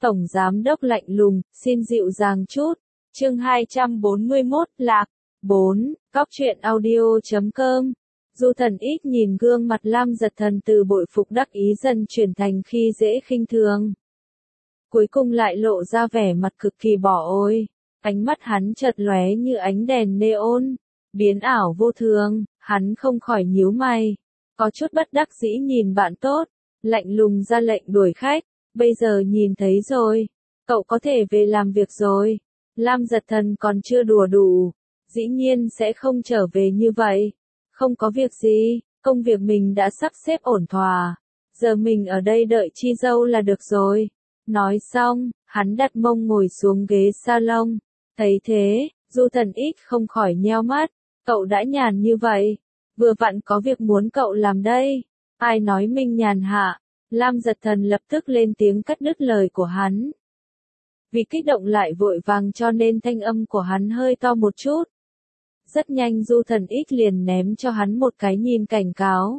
Tổng giám đốc lạnh lùng, xin dịu dàng chút. Chương 241, Lạc. 4. Cóc truyện audio.com. Du Thần X nhìn gương mặt Lam Giật Thần từ bội phục đắc ý dần chuyển thành khi dễ khinh thường. Cuối cùng lại lộ ra vẻ mặt cực kỳ bỏ ôi. Ánh mắt hắn chợt lóe như ánh đèn neon, biến ảo vô thường, hắn không khỏi nhíu mày. Có chút bất đắc dĩ nhìn bạn tốt, lạnh lùng ra lệnh đuổi khách. Bây giờ nhìn thấy rồi, cậu có thể về làm việc rồi. Lam Giật Thần còn chưa đùa đủ, dĩ nhiên sẽ không trở về như vậy. Không có việc gì, công việc mình đã sắp xếp ổn thỏa. Giờ mình ở đây đợi chi dâu là được rồi. Nói xong, hắn đặt mông ngồi xuống ghế salon. Thấy thế, Du Thần X không khỏi nheo mắt. Cậu đã nhàn như vậy, vừa vặn có việc muốn cậu làm đây. Ai nói mình nhàn hạ? Lam Giật Thần lập tức lên tiếng cắt đứt lời của hắn. Vì kích động lại vội vàng cho nên thanh âm của hắn hơi to một chút. Rất nhanh Du Thần X liền ném cho hắn một cái nhìn cảnh cáo.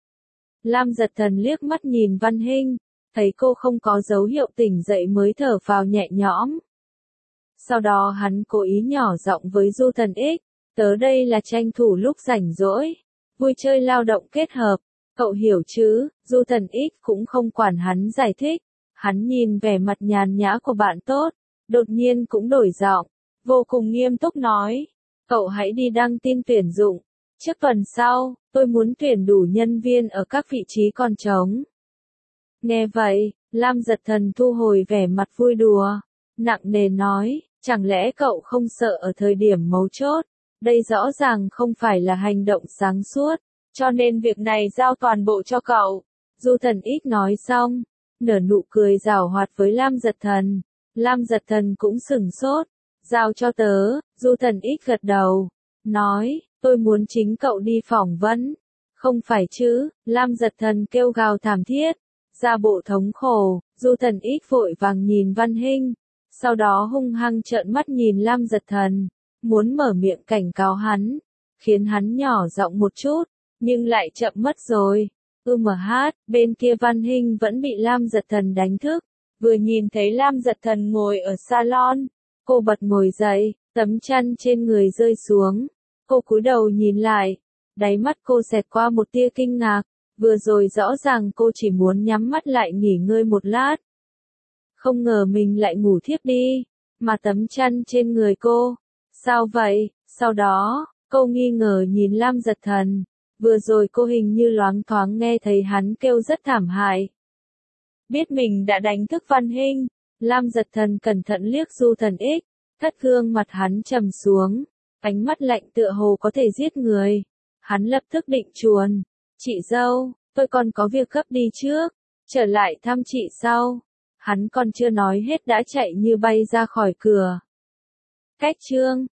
Lam Giật Thần liếc mắt nhìn Văn Hinh, thấy cô không có dấu hiệu tỉnh dậy mới thở phào nhẹ nhõm. Sau đó hắn cố ý nhỏ giọng với Du Thần X, tớ đây là tranh thủ lúc rảnh rỗi, vui chơi lao động kết hợp, cậu hiểu chứ? Du Thần X cũng không quản hắn giải thích, hắn nhìn vẻ mặt nhàn nhã của bạn tốt, đột nhiên cũng đổi giọng, vô cùng nghiêm túc nói, cậu hãy đi đăng tin tuyển dụng, trước tuần sau, tôi muốn tuyển đủ nhân viên ở các vị trí còn trống. Nghe vậy, Lam Giật Thần thu hồi vẻ mặt vui đùa, nặng nề nói, chẳng lẽ cậu không sợ ở thời điểm mấu chốt, đây rõ ràng không phải là hành động sáng suốt, cho nên việc này giao toàn bộ cho cậu. Du Thần X nói xong, nở nụ cười giảo hoạt với Lam Giật Thần. Lam Giật Thần cũng sửng sốt, giao cho tớ. Du Thần X gật đầu, nói, tôi muốn chính cậu đi phỏng vấn. Không phải chứ? Lam Giật Thần kêu gào thảm thiết, ra bộ thống khổ. Du Thần X vội vàng nhìn Văn Hinh, sau đó hung hăng trợn mắt nhìn Lam Giật Thần, muốn mở miệng cảnh cáo hắn, khiến hắn nhỏ giọng một chút, nhưng lại chậm mất rồi. Bên kia Văn Hinh vẫn bị Lam Giật Thần đánh thức, vừa nhìn thấy Lam Giật Thần ngồi ở salon, cô bật ngồi dậy, tấm chăn trên người rơi xuống, cô cúi đầu nhìn lại, đáy mắt cô xẹt qua một tia kinh ngạc, vừa rồi rõ ràng cô chỉ muốn nhắm mắt lại nghỉ ngơi một lát. Không ngờ mình lại ngủ thiếp đi, mà tấm chăn trên người cô, sao vậy? Sau đó, cô nghi ngờ nhìn Lam Giật Thần. Vừa rồi cô hình như loáng thoáng nghe thấy hắn kêu rất thảm hại. Biết mình đã đánh thức Văn Hinh, Lam Giật Thần cẩn thận liếc Du Thần X, thất gương mặt hắn trầm xuống, ánh mắt lạnh tựa hồ có thể giết người. Hắn lập tức định chuồn, chị dâu, tôi còn có việc gấp đi trước, trở lại thăm chị sau. Hắn còn chưa nói hết đã chạy như bay ra khỏi cửa. Cách chương